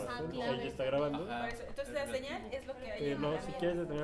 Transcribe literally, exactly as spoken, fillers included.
Ajá, grabación, o sea, clave. ya está grabando. Ajá. Por eso. Entonces es la señal relativo. es lo que hay Eh, en no, la si mía. quieres detener